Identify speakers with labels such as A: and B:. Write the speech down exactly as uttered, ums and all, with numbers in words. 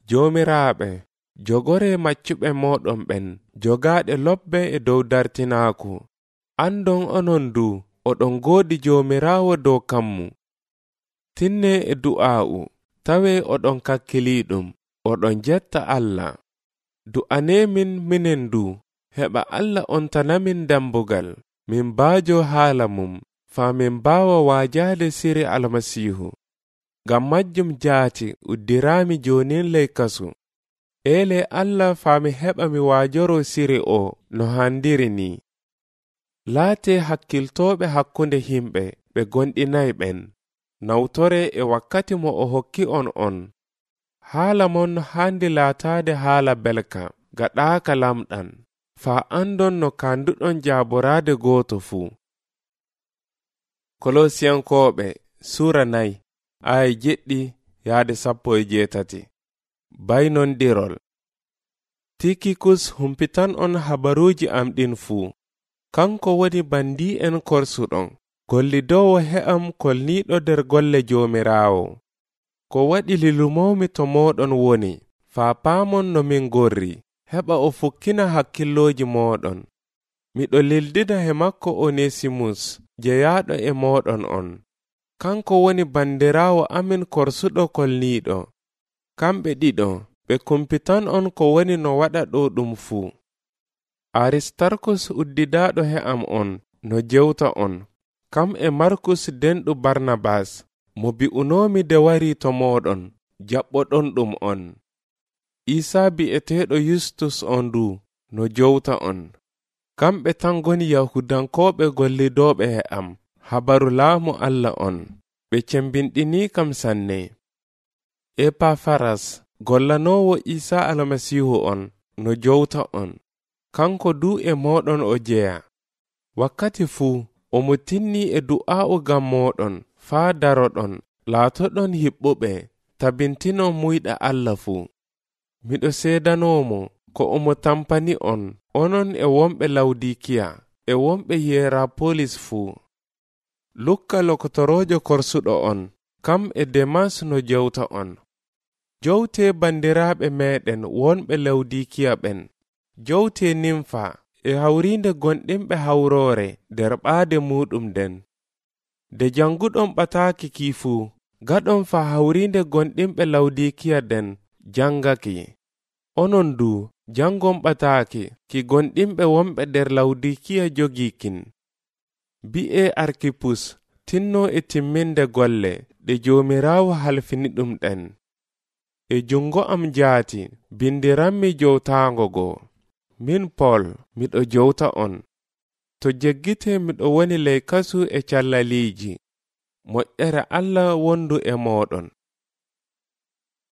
A: Joomiraaɓe, jogore maccuɓe moɗon ɓen, jogaaɗe lobbe e dow dartinaaku. Andon onon du, oɗon goodi Joomiraawo dow kammu. Tinne e du'aa'u, tawe oɗon kakkiliɗum, oɗon jetta Allah. Du'anemin minen du, heɓa Allah ontanamin dambugal, min baajo haala mum, faa min baawa waajaade siri Almasiihu. Ngam majjum jaati uddiraami jonin ley kasu. Ele Allah faa mi heɓa mi waajoro siri o no handiri ni. Laate hakkiltoɓe hakkunde himɓe ɓe gonɗinayɓen, nawtore e wakkati mo o hokki on on. Haala mon handi laataade haala belka, gaɗaaka lamɗan, faa andon no kanduɗon jaaboraade gooto fuu. Kolosiyankoɓe Sura nayi aya jeɗɗi yaade sappo e jeetati. Baynondirol. Tikikus humpitan on habaruuji am ɗin fuu. Kanko woni bandi en korsuɗon, gollidowo he'am kolniɗo der golle Joomiraawo. Ko waɗi lilumomi to moɗon woni, faa paamon no min gorri, heɓa o fukkina hakkilloji moɗon. Miɗo lildida he makko Onesimus, jeyaaɗo e moɗon on. Kanko woni bandiraawo amin korsuɗo kolniɗo. Kamɓe ɗiɗo, ɓe kumpitan on ko woni no waɗa ɗo ɗum fuu. Aristarkus uddidaɗo he'am on, no jewta on, kam e Markus denɗu Barnabas, mo bi'unomi de wari to moɗon, jaɓɓoɗon ɗum on. Isa bi'eteɗo Yustus on du, no jowta on. Kamɓe tan goni Yahudankoɓe gollidoɓe he'am, habaru laamu Allah on, ɓe cembinɗini kam sanne. Epafaras, gollanowo Isa Almasihu on, no jowta on. Kanko du e moɗon o jeya. Wakkati fuu, omo tinni e du'a'u gam moɗon, faa daroɗon, laatoɗon hiɓɓuɓe, tabintinon muyɗa Allah fuu. Miɗo seedanomo ko omo tampani on, onon e wonɓe Lawdikiya, e wonɓe Hierapolis fuu. Lukka lokotorojo korsuɗo on, kam e Demas no jewta on. Jowte bandiraɓe meɗen wonɓe Lawdikiya ɓen. Jowte Nimfa e hawrinde gonɗinɓe hawrore der ɓaade muɗum den. De janguɗon ɓataaki kiifu, gaɗon fa hawrinde gonɗinɓe Lawdikiya den jangaki. Onon du, jangon ɓataaki ki gonɗinɓe wonɓe der Lawdikiya jogikin. Bi'e Arkipus, tinno e timminde golle, ɗe Joomiraawo halfini ɗum ɗen. E jungo am jaati, bindiranmi jowtaango go. Min Pol, miɗo jowta on. To jeggite miɗo woni ley kasu e callaliiji. Moƴƴere Allah wondu e moɗon.